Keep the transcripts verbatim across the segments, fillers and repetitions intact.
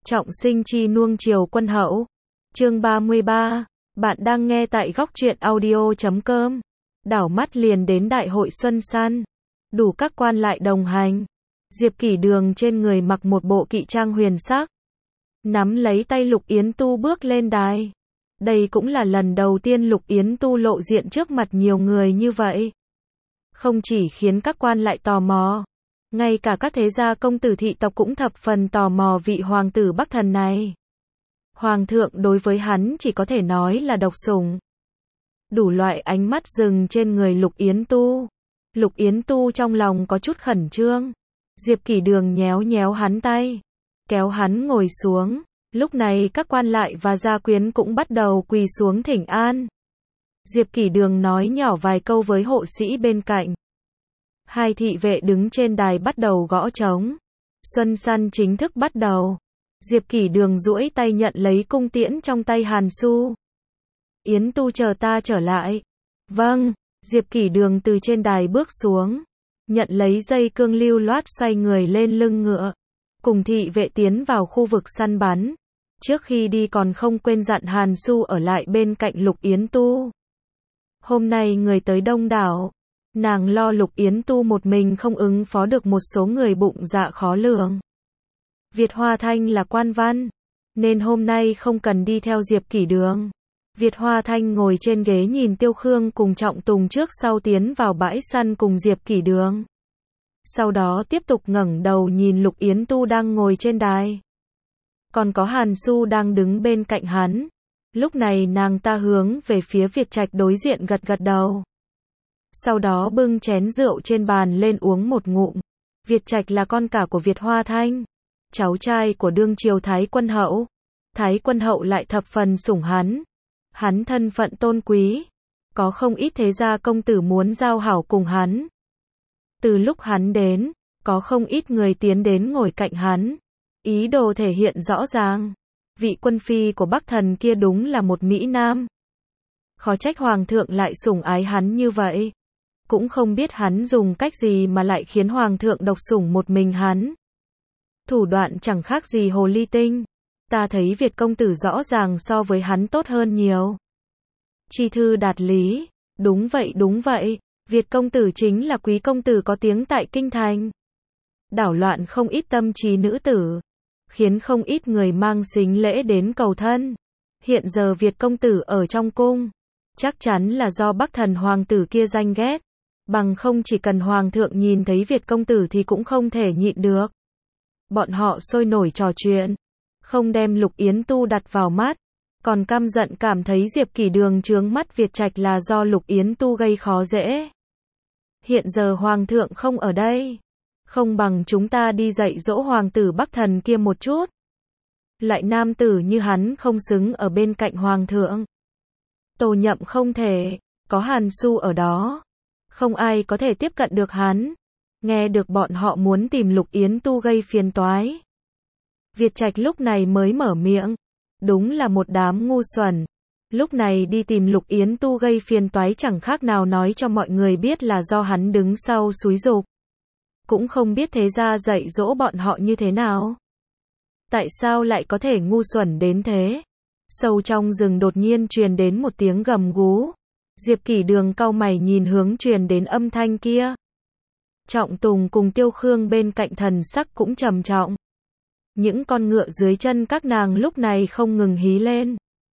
Trọng sinh chi nuông chiều quân hậu. Chương ba mươi ba. Bạn đang nghe tại góc truyện audio chấm com. Đảo mắt liền đến đại hội Xuân San. Đủ các quan lại đồng hành. Diệp Kỷ Đường trên người mặc một bộ kỵ trang huyền sắc. Nắm lấy tay Lục Yến Tu bước lên đài. Đây cũng là lần đầu tiên Lục Yến Tu lộ diện trước mặt nhiều người như vậy. Không chỉ khiến các quan lại tò mò, ngay cả các thế gia công tử thị tộc cũng thập phần tò mò vị hoàng tử Bắc Thần này. Hoàng thượng đối với hắn chỉ có thể nói là độc sủng. Đủ loại ánh mắt dừng trên người Lục Yến Tu. Lục Yến Tu trong lòng có chút khẩn trương. Diệp Kỷ Đường nhéo nhéo hắn tay, kéo hắn ngồi xuống. Lúc này các quan lại và gia quyến cũng bắt đầu quỳ xuống thỉnh an. Diệp Kỷ Đường nói nhỏ vài câu với hộ sĩ bên cạnh. Hai thị vệ đứng trên đài bắt đầu gõ trống. Xuân San chính thức bắt đầu. Diệp Kỷ Đường duỗi tay nhận lấy cung tiễn trong tay Hàn Xu. Yến Tu chờ ta trở lại. Vâng. Diệp Kỷ Đường từ trên đài bước xuống, nhận lấy dây cương lưu loát xoay người lên lưng ngựa, cùng thị vệ tiến vào khu vực săn bắn. Trước khi đi còn không quên dặn Hàn Xu ở lại bên cạnh Lục Yến Tu. Hôm nay người tới đông đảo, nàng lo Lục Yến Tu một mình không ứng phó được một số người bụng dạ khó lường. Việt Hoa Thanh là quan văn, nên hôm nay không cần đi theo Diệp Kỷ Đường. Việt Hoa Thanh ngồi trên ghế nhìn Tiêu Khương cùng Trọng Tùng trước sau tiến vào bãi săn cùng Diệp Kỷ Đường. Sau đó tiếp tục ngẩng đầu nhìn Lục Yến Tu đang ngồi trên đài. Còn có Hàn Xu đang đứng bên cạnh hắn. Lúc này nàng ta hướng về phía Việt Trạch đối diện gật gật đầu. Sau đó bưng chén rượu trên bàn lên uống một ngụm. Việt Trạch là con cả của Việt Hoa Thanh, cháu trai của đương triều Thái Quân Hậu. Thái Quân Hậu lại thập phần sủng hắn. Hắn thân phận tôn quý, có không ít thế gia công tử muốn giao hảo cùng hắn. Từ lúc hắn đến, có không ít người tiến đến ngồi cạnh hắn, ý đồ thể hiện rõ ràng. Vị quân phi của Bắc Thần kia đúng là một mỹ nam. Khó trách hoàng thượng lại sủng ái hắn như vậy. Cũng không biết hắn dùng cách gì mà lại khiến hoàng thượng độc sủng một mình hắn. Thủ đoạn chẳng khác gì hồ ly tinh. Ta thấy Việt công tử rõ ràng so với hắn tốt hơn nhiều. Chi thư đạt lý. Đúng vậy đúng vậy. Việt công tử chính là quý công tử có tiếng tại kinh thành. Đảo loạn không ít tâm trí nữ tử, khiến không ít người mang sính lễ đến cầu thân. Hiện giờ Việt công tử ở trong cung, chắc chắn là do Bắc Thần hoàng tử kia ganh ghét. Bằng không chỉ cần hoàng thượng nhìn thấy Việt công tử thì cũng không thể nhịn được. Bọn họ sôi nổi trò chuyện, không đem Lục Yến Tu đặt vào mắt, còn căm giận cảm thấy Diệp Kỷ Đường chướng mắt Việt Trạch là do Lục Yến Tu gây khó dễ. Hiện giờ hoàng thượng không ở đây, không bằng chúng ta đi dạy dỗ hoàng tử Bắc Thần kia một chút. Lại nam tử như hắn không xứng ở bên cạnh hoàng thượng. Tô Nhậm không thể, có Hàn Xu ở đó, không ai có thể tiếp cận được hắn. Nghe được bọn họ muốn tìm Lục Yến Tu gây phiền toái, Việt Trạch lúc này mới mở miệng. Đúng là một đám ngu xuẩn. Lúc này đi tìm Lục Yến Tu gây phiền toái chẳng khác nào nói cho mọi người biết là do hắn đứng sau xúi giục. Cũng không biết thế gia dạy dỗ bọn họ như thế nào. Tại sao lại có thể ngu xuẩn đến thế? Sâu trong rừng đột nhiên truyền đến một tiếng gầm gú. Diệp Kỷ Đường cau mày nhìn hướng truyền đến âm thanh kia. Trọng Tùng cùng Tiêu Khương bên cạnh thần sắc cũng trầm trọng. Những con ngựa dưới chân các nàng lúc này không ngừng hí lên.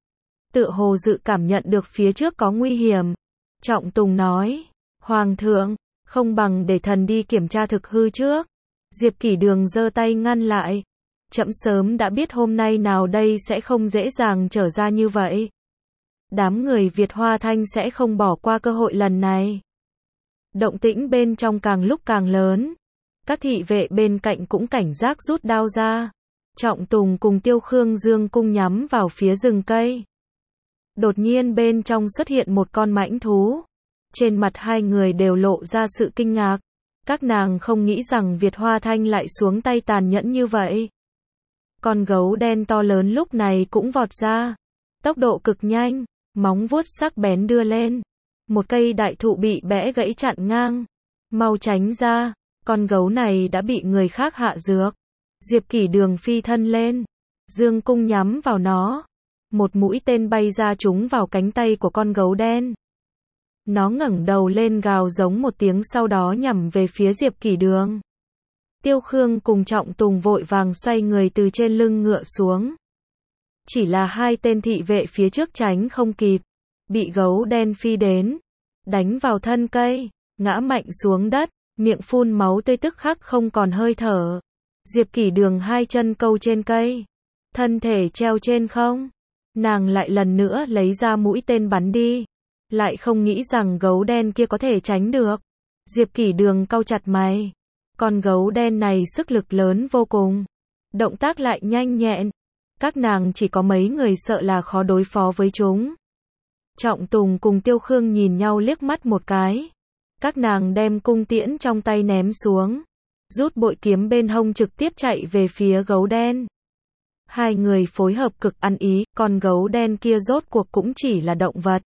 Tựa hồ dự cảm nhận được phía trước có nguy hiểm. Trọng Tùng nói, Hoàng thượng, không bằng để thần đi kiểm tra thực hư trước. Diệp Kỷ Đường giơ tay ngăn lại. Trẫm sớm đã biết hôm nay nào đây sẽ không dễ dàng trở ra như vậy. Đám người Việt Hoa Thanh sẽ không bỏ qua cơ hội lần này. Động tĩnh bên trong càng lúc càng lớn. Các thị vệ bên cạnh cũng cảnh giác rút đao ra. Trọng Tùng cùng Tiêu Khương dương cung nhắm vào phía rừng cây. Đột nhiên bên trong xuất hiện một con mãnh thú. Trên mặt hai người đều lộ ra sự kinh ngạc. Các nàng không nghĩ rằng Việt Hoa Thanh lại xuống tay tàn nhẫn như vậy. Con gấu đen to lớn lúc này cũng vọt ra. Tốc độ cực nhanh, móng vuốt sắc bén đưa lên. Một cây đại thụ bị bẽ gãy chặn ngang. Mau tránh ra. Con gấu này đã bị người khác hạ dược. Diệp Kỷ Đường phi thân lên, dương cung nhắm vào nó. Một mũi tên bay ra trúng vào cánh tay của con gấu đen. Nó ngẩng đầu lên gào giống một tiếng, sau đó nhằm về phía Diệp Kỷ Đường. Tiêu Khương cùng Trọng Tùng vội vàng xoay người từ trên lưng ngựa xuống. Chỉ là hai tên thị vệ phía trước tránh không kịp, bị gấu đen phi đến, đánh vào thân cây, ngã mạnh xuống đất, miệng phun máu tươi, tức khắc không còn hơi thở. Diệp Kỷ Đường hai chân câu trên cây, thân thể treo trên không. Nàng lại lần nữa lấy ra mũi tên bắn đi, lại không nghĩ rằng gấu đen kia có thể tránh được. Diệp Kỷ Đường cau chặt mày. Con gấu đen này sức lực lớn vô cùng, động tác lại nhanh nhẹn. Các nàng chỉ có mấy người, sợ là khó đối phó với chúng. Trọng Tùng cùng Tiêu Khương nhìn nhau liếc mắt một cái. Các nàng đem cung tiễn trong tay ném xuống, rút bội kiếm bên hông trực tiếp chạy về phía gấu đen. Hai người phối hợp cực ăn ý, con gấu đen kia rốt cuộc cũng chỉ là động vật.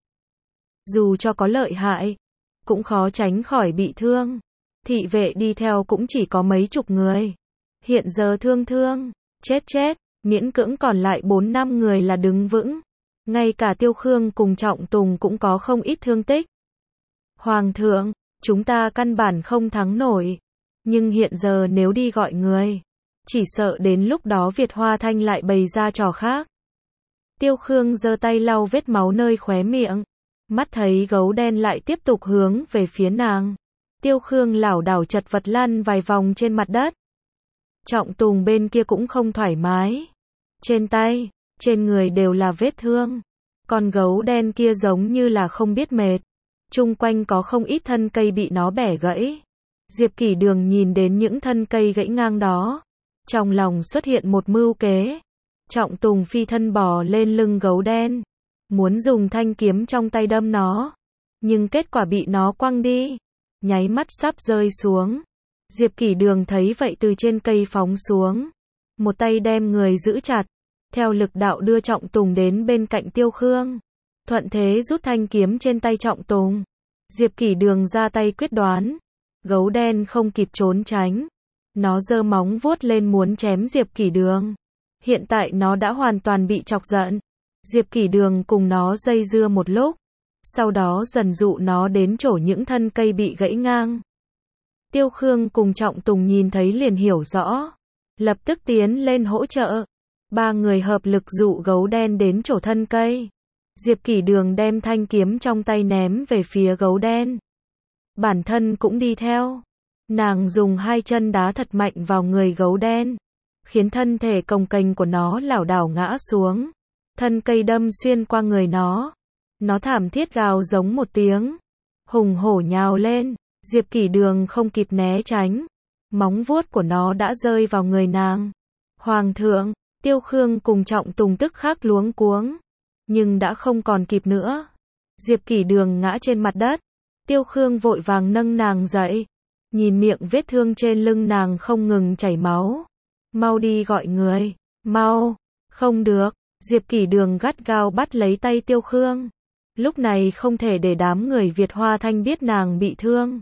Dù cho có lợi hại, cũng khó tránh khỏi bị thương. Thị vệ đi theo cũng chỉ có mấy chục người. Hiện giờ thương thương, chết chết, miễn cưỡng còn lại bốn năm người là đứng vững. Ngay cả Tiêu Khương cùng Trọng Tùng cũng có không ít thương tích. Hoàng thượng, chúng ta căn bản không thắng nổi. Nhưng hiện giờ nếu đi gọi người, chỉ sợ đến lúc đó Việt Hoa Thanh lại bày ra trò khác. Tiêu Khương giơ tay lau vết máu nơi khóe miệng. Mắt thấy gấu đen lại tiếp tục hướng về phía nàng. Tiêu Khương lảo đảo chật vật lăn vài vòng trên mặt đất. Trọng Tùng bên kia cũng không thoải mái. Trên tay, trên người đều là vết thương. Con gấu đen kia giống như là không biết mệt. Chung quanh có không ít thân cây bị nó bẻ gãy. Diệp Kỷ Đường nhìn đến những thân cây gãy ngang đó, trong lòng xuất hiện một mưu kế. Trọng Tùng phi thân bò lên lưng gấu đen, muốn dùng thanh kiếm trong tay đâm nó, nhưng kết quả bị nó quăng đi, nháy mắt sắp rơi xuống. Diệp Kỷ Đường thấy vậy từ trên cây phóng xuống, một tay đem người giữ chặt, theo lực đạo đưa Trọng Tùng đến bên cạnh Tiêu Khương, thuận thế rút thanh kiếm trên tay Trọng Tùng. Diệp Kỷ Đường ra tay quyết đoán, gấu đen không kịp trốn tránh, nó giơ móng vuốt lên muốn chém Diệp Kỷ Đường. Hiện tại nó đã hoàn toàn bị chọc giận. Diệp Kỷ Đường cùng nó dây dưa một lúc, sau đó dần dụ nó đến chỗ những thân cây bị gãy ngang. Tiêu Khương cùng Trọng Tùng nhìn thấy liền hiểu rõ, lập tức tiến lên hỗ trợ. Ba người hợp lực dụ gấu đen đến chỗ thân cây. Diệp Kỷ Đường đem thanh kiếm trong tay ném về phía gấu đen. Bản thân cũng đi theo. Nàng dùng hai chân đá thật mạnh vào người gấu đen, khiến thân thể cồng kềnh của nó lảo đảo ngã xuống. Thân cây đâm xuyên qua người nó. Nó thảm thiết gào giống một tiếng, hùng hổ nhào lên. Diệp Kỷ Đường không kịp né tránh, móng vuốt của nó đã rơi vào người nàng. Hoàng thượng, Tiêu Khương cùng Trọng Tùng tức khắc luống cuống, nhưng đã không còn kịp nữa. Diệp Kỷ Đường ngã trên mặt đất, Tiêu Khương vội vàng nâng nàng dậy, nhìn miệng vết thương trên lưng nàng không ngừng chảy máu. Mau đi gọi người, mau. Không được, Diệp Kỷ Đường gắt gao bắt lấy tay Tiêu Khương. Lúc này không thể để đám người Việt Hoa Thanh biết nàng bị thương.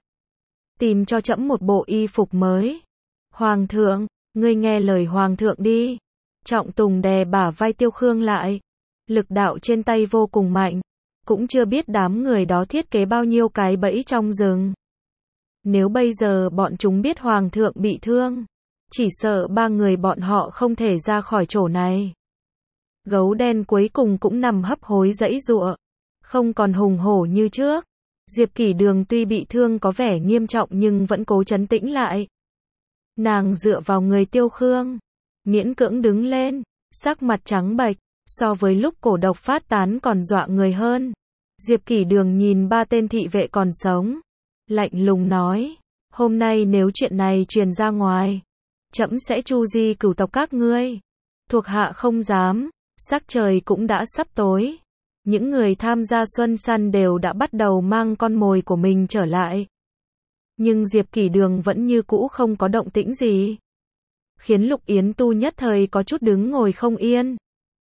Tìm cho trẫm một bộ y phục mới. Hoàng thượng, ngươi nghe lời hoàng thượng đi. Trọng Tùng đè bả vai Tiêu Khương lại. Lực đạo trên tay vô cùng mạnh. Cũng chưa biết đám người đó thiết kế bao nhiêu cái bẫy trong rừng. Nếu bây giờ bọn chúng biết hoàng thượng bị thương, chỉ sợ ba người bọn họ không thể ra khỏi chỗ này. Gấu đen cuối cùng cũng nằm hấp hối giãy giụa, không còn hùng hổ như trước. Diệp Kỷ Đường tuy bị thương có vẻ nghiêm trọng nhưng vẫn cố trấn tĩnh lại. Nàng dựa vào người Tiêu Khương, miễn cưỡng đứng lên, sắc mặt trắng bệch, so với lúc cổ độc phát tán còn dọa người hơn. Diệp Kỷ Đường nhìn ba tên thị vệ còn sống, lạnh lùng nói, hôm nay nếu chuyện này truyền ra ngoài, trẫm sẽ tru di cửu tộc các ngươi. Thuộc hạ không dám. Sắc trời cũng đã sắp tối. Những người tham gia xuân săn đều đã bắt đầu mang con mồi của mình trở lại. Nhưng Diệp Kỷ Đường vẫn như cũ không có động tĩnh gì, khiến Lục Yến Tu nhất thời có chút đứng ngồi không yên.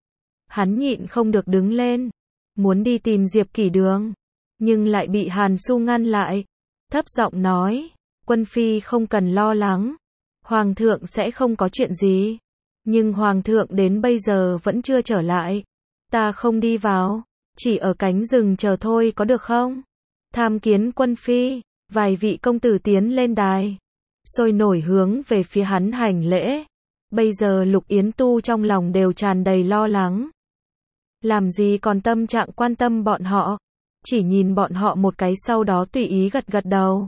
Hắn nhịn không được đứng lên, muốn đi tìm Diệp Kỷ Đường, nhưng lại bị Hàn Xu ngăn lại, thấp giọng nói, quân phi không cần lo lắng, hoàng thượng sẽ không có chuyện gì. Nhưng Hoàng thượng đến bây giờ vẫn chưa trở lại. Ta không đi vào, chỉ ở cánh rừng chờ thôi có được không? Tham kiến quân phi, vài vị công tử tiến lên đài, sôi nổi hướng về phía hắn hành lễ. Bây giờ Lục Yến Tu trong lòng đều tràn đầy lo lắng. Làm gì còn tâm trạng quan tâm bọn họ, chỉ nhìn bọn họ một cái sau đó tùy ý gật gật đầu.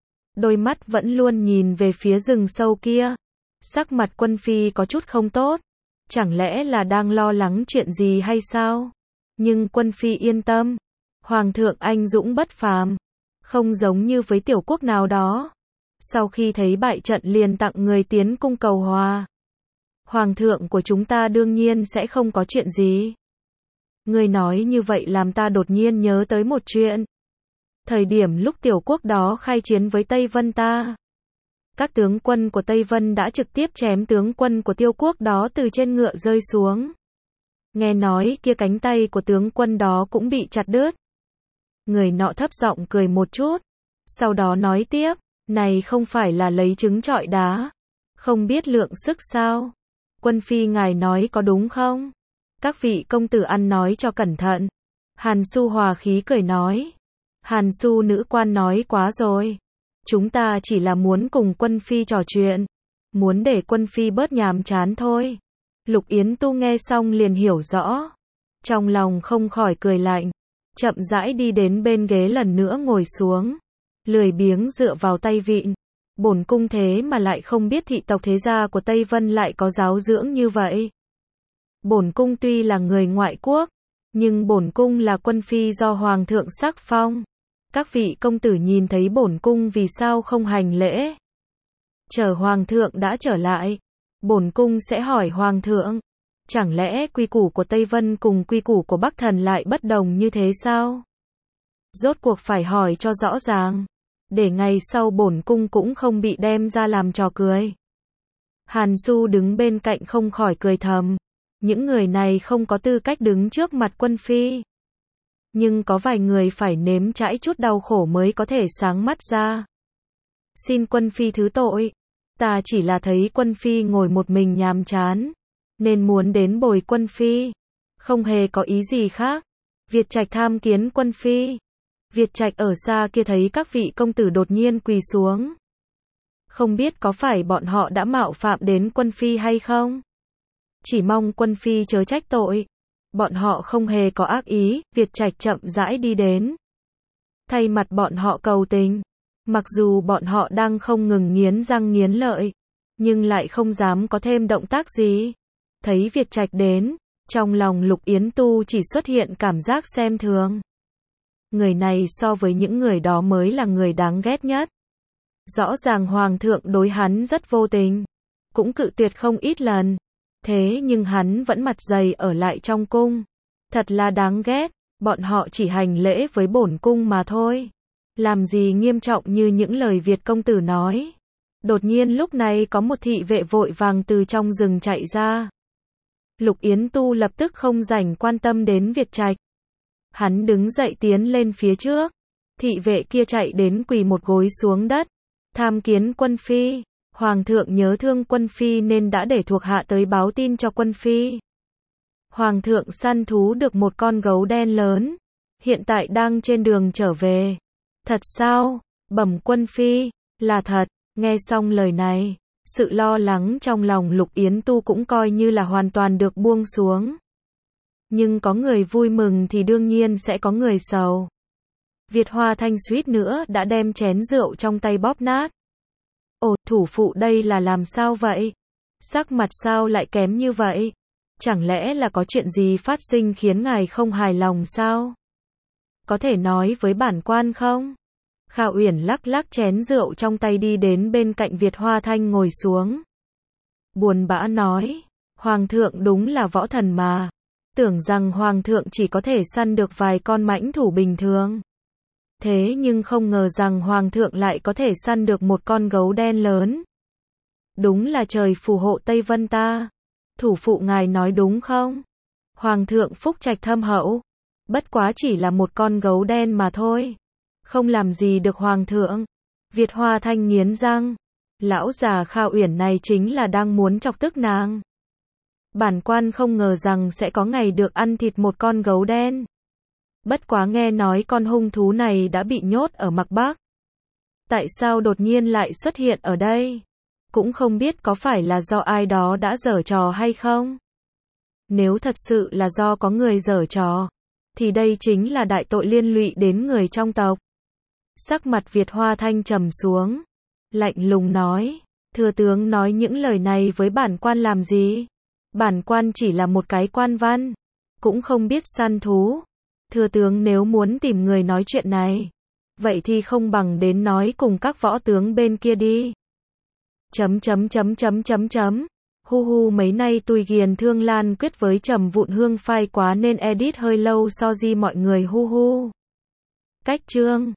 Đôi mắt vẫn luôn nhìn về phía rừng sâu kia. Sắc mặt quân phi có chút không tốt. Chẳng lẽ là đang lo lắng chuyện gì hay sao? Nhưng quân phi yên tâm. Hoàng thượng anh dũng bất phàm. Không giống như với tiểu quốc nào đó. Sau khi thấy bại trận liền tặng người tiến cung cầu hòa. Hoàng thượng của chúng ta đương nhiên sẽ không có chuyện gì. Người nói như vậy làm ta đột nhiên nhớ tới một chuyện. Thời điểm lúc tiểu quốc đó khai chiến với Tây Vân ta. Các tướng quân của Tây Vân đã trực tiếp chém tướng quân của Tiêu quốc đó từ trên ngựa rơi xuống. Nghe nói kia cánh tay của tướng quân đó cũng bị chặt đứt. Người nọ thấp giọng cười một chút. Sau đó nói tiếp, này không phải là lấy trứng trọi đá. Không biết lượng sức sao? Quân phi ngài nói có đúng không? Các vị công tử ăn nói cho cẩn thận. Hàn Su hòa khí cười nói. Hàn Su nữ quan nói quá rồi. Chúng ta chỉ là muốn cùng quân phi trò chuyện. Muốn để quân phi bớt nhàm chán thôi. Lục Yến Tu nghe xong liền hiểu rõ. Trong lòng không khỏi cười lạnh. Chậm rãi đi đến bên ghế lần nữa ngồi xuống. Lười biếng dựa vào tay vịn. Bổn cung thế mà lại không biết thị tộc thế gia của Tây Vân lại có giáo dưỡng như vậy. Bổn cung tuy là người ngoại quốc, nhưng bổn cung là quân phi do hoàng thượng sắc phong. Các vị công tử nhìn thấy bổn cung vì sao không hành lễ? Chờ hoàng thượng đã trở lại, bổn cung sẽ hỏi hoàng thượng, chẳng lẽ quy củ của Tây Vân cùng quy củ của Bắc Thần lại bất đồng như thế sao? Rốt cuộc phải hỏi cho rõ ràng, để ngày sau bổn cung cũng không bị đem ra làm trò cười. Hàn Du đứng bên cạnh không khỏi cười thầm. Những người này không có tư cách đứng trước mặt quân phi. Nhưng có vài người phải nếm trải chút đau khổ mới có thể sáng mắt ra. Xin quân phi thứ tội. Ta chỉ là thấy quân phi ngồi một mình nhàm chán. Nên muốn đến bồi quân phi. Không hề có ý gì khác. Việt Trạch tham kiến quân phi. Việt Trạch ở xa kia thấy các vị công tử đột nhiên quỳ xuống. Không biết có phải bọn họ đã mạo phạm đến quân phi hay không? Chỉ mong quân phi chớ trách tội. Bọn họ không hề có ác ý. Việt Trạch chậm rãi đi đến. Thay mặt bọn họ cầu tình. Mặc dù bọn họ đang không ngừng nghiến răng nghiến lợi, nhưng lại không dám có thêm động tác gì. Thấy Việt Trạch đến, trong lòng Lục Yến Tu chỉ xuất hiện cảm giác xem thường. Người này so với những người đó mới là người đáng ghét nhất. Rõ ràng hoàng thượng đối hắn rất vô tình, cũng cự tuyệt không ít lần. Thế nhưng hắn vẫn mặt dày ở lại trong cung. Thật là đáng ghét, bọn họ chỉ hành lễ với bổn cung mà thôi. Làm gì nghiêm trọng như những lời Việt công tử nói. Đột nhiên lúc này có một thị vệ vội vàng từ trong rừng chạy ra. Lục Yến Tu lập tức không rảnh quan tâm đến Việt Trạch. Hắn đứng dậy tiến lên phía trước. Thị vệ kia chạy đến quỳ một gối xuống đất. Tham kiến quân phi. Hoàng thượng nhớ thương quân phi nên đã để thuộc hạ tới báo tin cho quân phi. Hoàng thượng săn thú được một con gấu đen lớn. Hiện tại đang trên đường trở về. Thật sao? Bẩm quân phi. Là thật. Nghe xong lời này, sự lo lắng trong lòng Lục Yến Tu cũng coi như là hoàn toàn được buông xuống. Nhưng có người vui mừng thì đương nhiên sẽ có người sầu. Việt Hoa Thanh suýt nữa đã đem chén rượu trong tay bóp nát. Ồ, thủ phụ đây là làm sao vậy? Sắc mặt sao lại kém như vậy? Chẳng lẽ là có chuyện gì phát sinh khiến ngài không hài lòng sao? Có thể nói với bản quan không? Khả Uyển lắc lắc chén rượu trong tay đi đến bên cạnh Việt Hoa Thanh ngồi xuống. Buồn bã nói, Hoàng thượng đúng là võ thần mà. Tưởng rằng Hoàng thượng chỉ có thể săn được vài con mãnh thủ bình thường. Thế nhưng không ngờ rằng Hoàng thượng lại có thể săn được một con gấu đen lớn. Đúng là trời phù hộ Tây Vân ta. Thủ phụ ngài nói đúng không? Hoàng thượng phúc trạch thâm hậu. Bất quá chỉ là một con gấu đen mà thôi. Không làm gì được Hoàng thượng. Việt Hoa Thanh nghiến răng. Lão già Kha Uyển này chính là đang muốn chọc tức nàng. Bản quan không ngờ rằng sẽ có ngày được ăn thịt một con gấu đen. Bất quá nghe nói con hung thú này đã bị nhốt ở Mạc Bắc. Tại sao đột nhiên lại xuất hiện ở đây? Cũng không biết có phải là do ai đó đã giở trò hay không? Nếu thật sự là do có người giở trò, thì đây chính là đại tội liên lụy đến người trong tộc. Sắc mặt Việt Hoa Thanh trầm xuống, lạnh lùng nói, thừa tướng nói những lời này với bản quan làm gì? Bản quan chỉ là một cái quan văn, cũng không biết săn thú. Thừa tướng nếu muốn tìm người nói chuyện này, vậy thì không bằng đến nói cùng các võ tướng bên kia đi. Chấm chấm chấm chấm chấm chấm. Hu hu mấy nay tui ghiền Thương Lan quyết với Trầm Vụn Hương phai quá nên edit hơi lâu so di mọi người hu hu. Cách chương